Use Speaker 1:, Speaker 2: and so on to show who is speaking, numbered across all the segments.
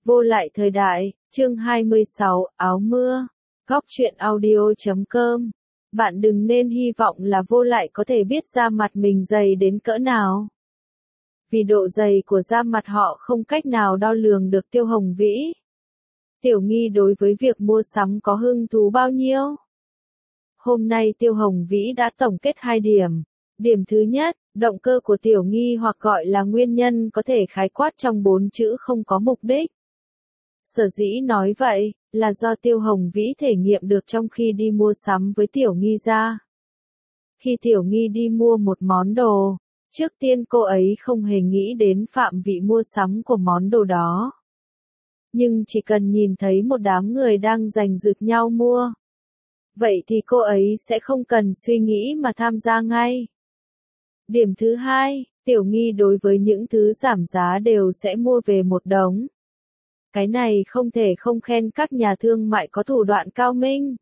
Speaker 1: Vô lại thời đại, chương 26, áo mưa. Góc truyện audio.com. Bạn đừng nên hy vọng là vô lại có thể biết da mặt mình dày đến cỡ nào. Vì độ dày của da mặt họ không cách nào đo lường được Tiêu Hồng Vĩ. Tiểu Nghi đối với việc mua sắm có hứng thú bao nhiêu? Hôm nay Tiêu Hồng Vĩ đã tổng kết 2 điểm. Điểm thứ nhất, động cơ của Tiểu Nghi hoặc gọi là nguyên nhân có thể khái quát trong 4 chữ không có mục đích. Sở dĩ nói vậy, là do Tiêu Hồng Vĩ thể nghiệm được trong khi đi mua sắm với Tiểu Nghi ra. Khi Tiểu Nghi đi mua một món đồ, trước tiên cô ấy không hề nghĩ đến phạm vị mua sắm của món đồ đó. Nhưng chỉ cần nhìn thấy một đám người đang giành giật nhau mua, vậy thì cô ấy sẽ không cần suy nghĩ mà tham gia ngay. Điểm thứ hai, Tiểu Nghi đối với những thứ giảm giá đều sẽ mua về một đống. Cái này không thể không khen các nhà thương mại có thủ đoạn cao minh.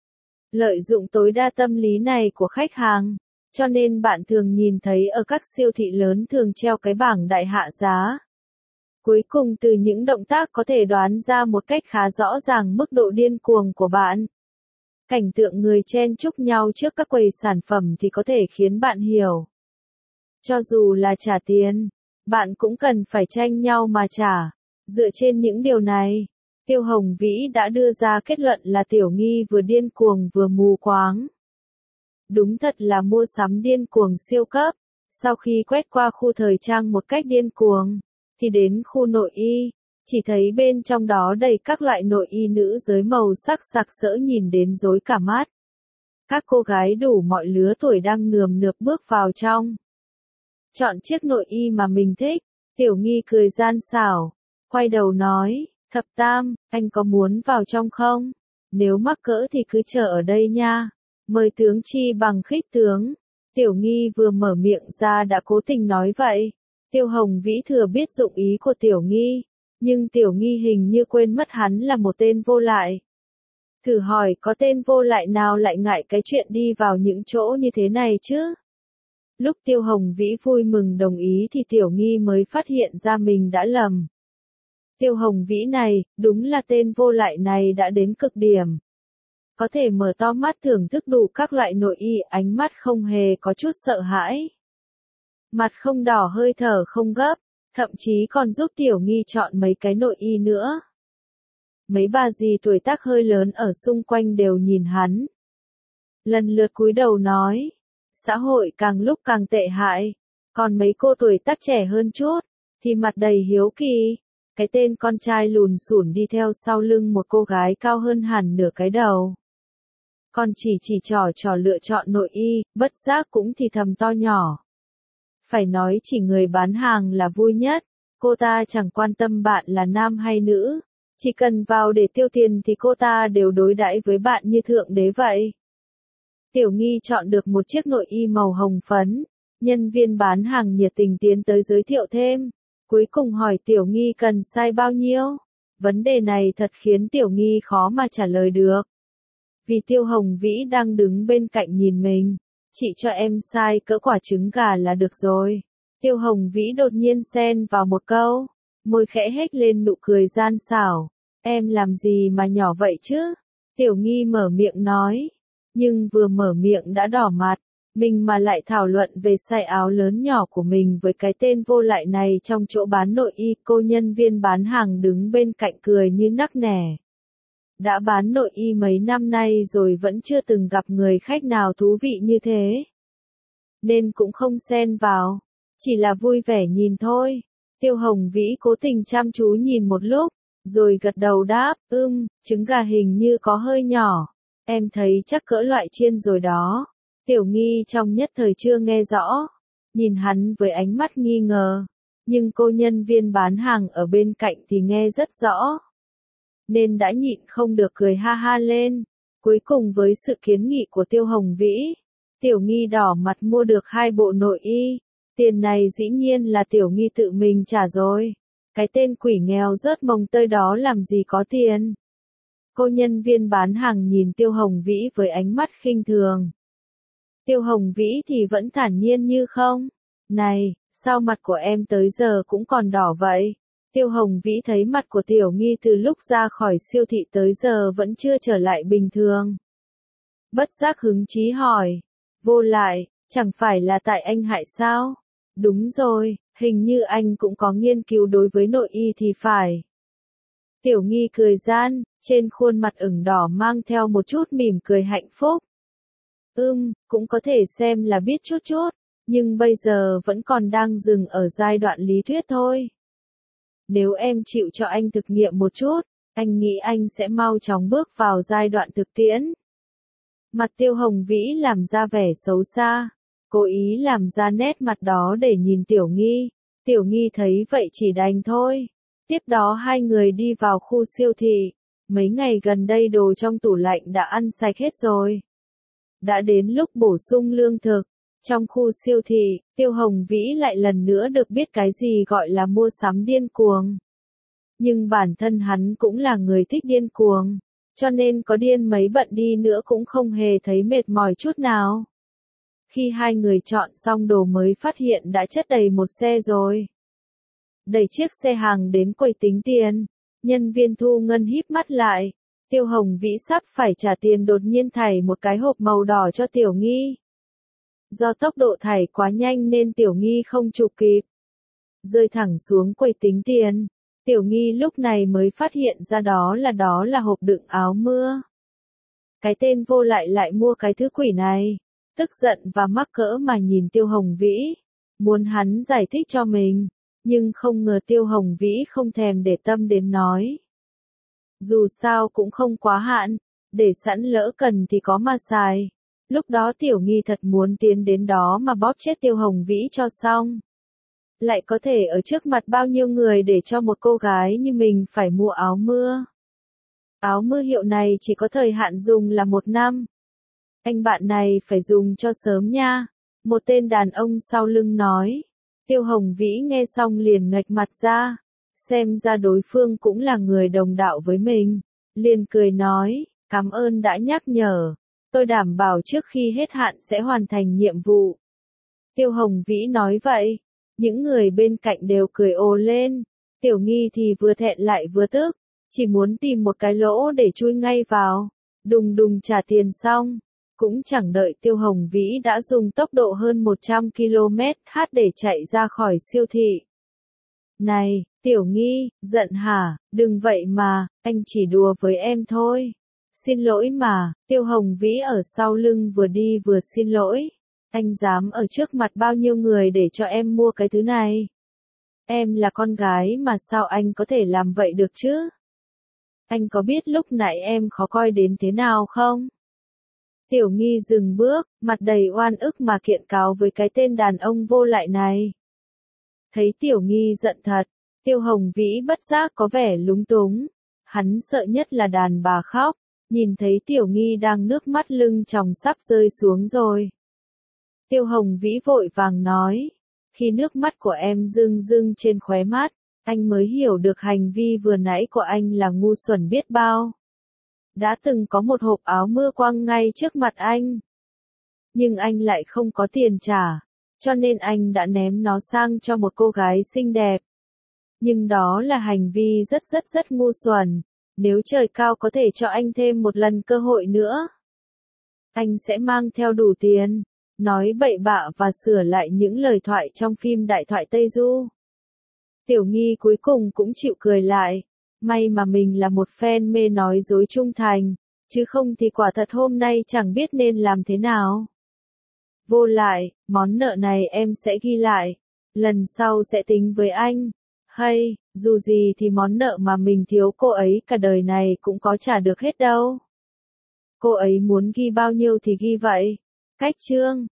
Speaker 1: Lợi dụng tối đa tâm lý này của khách hàng, cho nên bạn thường nhìn thấy ở các siêu thị lớn thường treo cái bảng đại hạ giá. Cuối cùng từ những động tác có thể đoán ra một cách khá rõ ràng mức độ điên cuồng của bạn. Cảnh tượng người chen chúc nhau trước các quầy sản phẩm thì có thể khiến bạn hiểu. Cho dù là trả tiền, bạn cũng cần phải tranh nhau mà trả. Dựa trên những điều này, Tiêu Hồng Vĩ đã đưa ra kết luận là Tiểu Nghi vừa điên cuồng vừa mù quáng. Đúng thật là mua sắm điên cuồng siêu cấp. Sau khi quét qua khu thời trang một cách điên cuồng, thì đến khu nội y, chỉ thấy bên trong đó đầy các loại nội y nữ giới màu sắc sặc sỡ nhìn đến rối cả mắt. Các cô gái đủ mọi lứa tuổi đang nườm nượp bước vào trong. Chọn chiếc nội y mà mình thích, Tiểu Nghi cười gian xảo, quay đầu nói, Thập Tam, anh có muốn vào trong không? Nếu mắc cỡ thì cứ chờ ở đây nha. Mời tướng chi bằng khích tướng. Tiểu Nghi vừa mở miệng ra đã cố tình nói vậy. Tiêu Hồng Vĩ thừa biết dụng ý của Tiểu Nghi, nhưng Tiểu Nghi hình như quên mất hắn là một tên vô lại. Thử hỏi có tên vô lại nào lại ngại cái chuyện đi vào những chỗ như thế này chứ? Lúc Tiêu Hồng Vĩ vui mừng đồng ý thì Tiểu Nghi mới phát hiện ra mình đã lầm. Tiêu Hồng Vĩ này, đúng là tên vô lại này đã đến cực điểm. Có thể mở to mắt thưởng thức đủ các loại nội y, ánh mắt không hề có chút sợ hãi. Mặt không đỏ hơi thở không gấp, thậm chí còn giúp Tiểu Nghi chọn mấy cái nội y nữa. Mấy bà dì tuổi tác hơi lớn ở xung quanh đều nhìn hắn. Lần lượt cúi đầu nói, xã hội càng lúc càng tệ hại, còn mấy cô tuổi tác trẻ hơn chút, thì mặt đầy hiếu kỳ. Cái tên con trai lùn xủn đi theo sau lưng một cô gái cao hơn hẳn nửa cái đầu. Còn chỉ trò lựa chọn nội y, bất giác cũng thì thầm to nhỏ. Phải nói chỉ người bán hàng là vui nhất, cô ta chẳng quan tâm bạn là nam hay nữ, chỉ cần vào để tiêu tiền thì cô ta đều đối đãi với bạn như thượng đế vậy. Tiểu Nghi chọn được một chiếc nội y màu hồng phấn, nhân viên bán hàng nhiệt tình tiến tới giới thiệu thêm, cuối cùng hỏi Tiểu Nghi cần size bao nhiêu. Vấn đề này thật khiến Tiểu Nghi khó mà trả lời được. Vì Tiêu Hồng Vĩ đang đứng bên cạnh nhìn mình, chị cho em size cỡ quả trứng gà là được rồi. Tiêu Hồng Vĩ đột nhiên xen vào một câu, môi khẽ hếch lên nụ cười gian xảo. Em làm gì mà nhỏ vậy chứ? Tiểu Nghi mở miệng nói, nhưng vừa mở miệng đã đỏ mặt. Mình mà lại thảo luận về size áo lớn nhỏ của mình với cái tên vô lại này trong chỗ bán nội y, cô nhân viên bán hàng đứng bên cạnh cười như nắc nẻ. Đã bán nội y mấy năm nay rồi vẫn chưa từng gặp người khách nào thú vị như thế. Nên cũng không xen vào, chỉ là vui vẻ nhìn thôi. Tiêu Hồng Vĩ cố tình chăm chú nhìn một lúc, rồi gật đầu đáp, trứng gà hình như có hơi nhỏ. Em thấy chắc cỡ loại chiên rồi đó. Tiểu Nghi trong nhất thời chưa nghe rõ, nhìn hắn với ánh mắt nghi ngờ, nhưng cô nhân viên bán hàng ở bên cạnh thì nghe rất rõ. Nên đã nhịn không được cười ha ha lên. Cuối cùng với sự kiến nghị của Tiêu Hồng Vĩ, Tiểu Nghi đỏ mặt mua được 2 bộ nội y. Tiền này dĩ nhiên là Tiểu Nghi tự mình trả rồi. Cái tên quỷ nghèo rớt mồng tơi đó làm gì có tiền. Cô nhân viên bán hàng nhìn Tiêu Hồng Vĩ với ánh mắt khinh thường. Tiêu Hồng Vĩ thì vẫn thản nhiên như không. Này, sao mặt của em tới giờ cũng còn đỏ vậy? Tiêu Hồng Vĩ thấy mặt của Tiểu Nghi từ lúc ra khỏi siêu thị tới giờ vẫn chưa trở lại bình thường. Bất giác hứng chí hỏi. Vô lại, chẳng phải là tại anh hại sao? Đúng rồi, hình như anh cũng có nghiên cứu đối với nội y thì phải. Tiểu Nghi cười gian, trên khuôn mặt ửng đỏ mang theo một chút mỉm cười hạnh phúc. Cũng có thể xem là biết chút chút, nhưng bây giờ vẫn còn đang dừng ở giai đoạn lý thuyết thôi. Nếu em chịu cho anh thực nghiệm một chút, anh nghĩ anh sẽ mau chóng bước vào giai đoạn thực tiễn. Mặt Tiêu Hồng Vĩ làm ra vẻ xấu xa, cố ý làm ra nét mặt đó để nhìn Tiểu Nghi. Tiểu Nghi thấy vậy chỉ đành thôi. Tiếp đó hai người đi vào khu siêu thị. Mấy ngày gần đây đồ trong tủ lạnh đã ăn sạch hết rồi. Đã đến lúc bổ sung lương thực. Trong khu siêu thị, Tiêu Hồng Vĩ lại lần nữa được biết cái gì gọi là mua sắm điên cuồng. Nhưng bản thân hắn cũng là người thích điên cuồng, cho nên có điên mấy bận đi nữa cũng không hề thấy mệt mỏi chút nào. Khi hai người chọn xong đồ mới phát hiện đã chất đầy một xe rồi. Đẩy chiếc xe hàng đến quầy tính tiền, nhân viên thu ngân híp mắt lại. Tiêu Hồng Vĩ sắp phải trả tiền đột nhiên thảy một cái hộp màu đỏ cho Tiểu Nghi. Do tốc độ thảy quá nhanh nên Tiểu Nghi không chụp kịp. Rơi thẳng xuống quầy tính tiền. Tiểu Nghi lúc này mới phát hiện ra đó là hộp đựng áo mưa. Cái tên vô lại lại mua cái thứ quỷ này. Tức giận và mắc cỡ mà nhìn Tiêu Hồng Vĩ. Muốn hắn giải thích cho mình. Nhưng không ngờ Tiêu Hồng Vĩ không thèm để tâm đến nói. Dù sao cũng không quá hạn. Để sẵn lỡ cần thì có mà xài. Lúc đó Tiểu Nghi thật muốn tiến đến đó mà bóp chết Tiêu Hồng Vĩ cho xong. Lại có thể ở trước mặt bao nhiêu người để cho một cô gái như mình phải mua áo mưa. Áo mưa hiệu này chỉ có thời hạn dùng là 1 năm. Anh bạn này phải dùng cho sớm nha. Một tên đàn ông sau lưng nói. Tiêu Hồng Vĩ nghe xong liền nghệch mặt ra. Xem ra đối phương cũng là người đồng đạo với mình. Liền cười nói, cảm ơn đã nhắc nhở. Tôi đảm bảo trước khi hết hạn sẽ hoàn thành nhiệm vụ. Tiêu Hồng Vĩ nói vậy. Những người bên cạnh đều cười ồ lên. Tiểu Nghi thì vừa thẹn lại vừa tức. Chỉ muốn tìm một cái lỗ để chui ngay vào. Đùng đùng trả tiền xong. Cũng chẳng đợi Tiêu Hồng Vĩ đã dùng tốc độ hơn 100 km/h để chạy ra khỏi siêu thị. Này, Tiểu Nghi, giận hả? Đừng vậy mà, anh chỉ đùa với em thôi. Xin lỗi mà, Tiêu Hồng Vĩ ở sau lưng vừa đi vừa xin lỗi. Anh dám ở trước mặt bao nhiêu người để cho em mua cái thứ này? Em là con gái mà sao anh có thể làm vậy được chứ? Anh có biết lúc nãy em khó coi đến thế nào không? Tiểu Nghi dừng bước, mặt đầy oan ức mà kiện cáo với cái tên đàn ông vô lại này. Thấy Tiểu Nghi giận thật, Tiêu Hồng Vĩ bất giác có vẻ lúng túng. Hắn sợ nhất là đàn bà khóc, nhìn thấy Tiểu Nghi đang nước mắt lưng tròng sắp rơi xuống rồi. Tiêu Hồng Vĩ vội vàng nói, khi nước mắt của em rưng rưng trên khóe mắt, anh mới hiểu được hành vi vừa nãy của anh là ngu xuẩn biết bao. Đã từng có một hộp áo mưa quăng ngay trước mặt anh. Nhưng anh lại không có tiền trả, cho nên anh đã ném nó sang cho một cô gái xinh đẹp. Nhưng đó là hành vi rất ngu xuẩn. Nếu trời cao có thể cho anh thêm một lần cơ hội nữa, anh sẽ mang theo đủ tiền, nói bậy bạ và sửa lại những lời thoại trong phim Đại thoại Tây Du. Tiểu Nghi cuối cùng cũng chịu cười lại. May mà mình là một fan mê nói dối trung thành, chứ không thì quả thật hôm nay chẳng biết nên làm thế nào. Vô lại, món nợ này em sẽ ghi lại, lần sau sẽ tính với anh. Hay, dù gì thì món nợ mà mình thiếu cô ấy cả đời này cũng có trả được hết đâu. Cô ấy muốn ghi bao nhiêu thì ghi vậy. Cách chương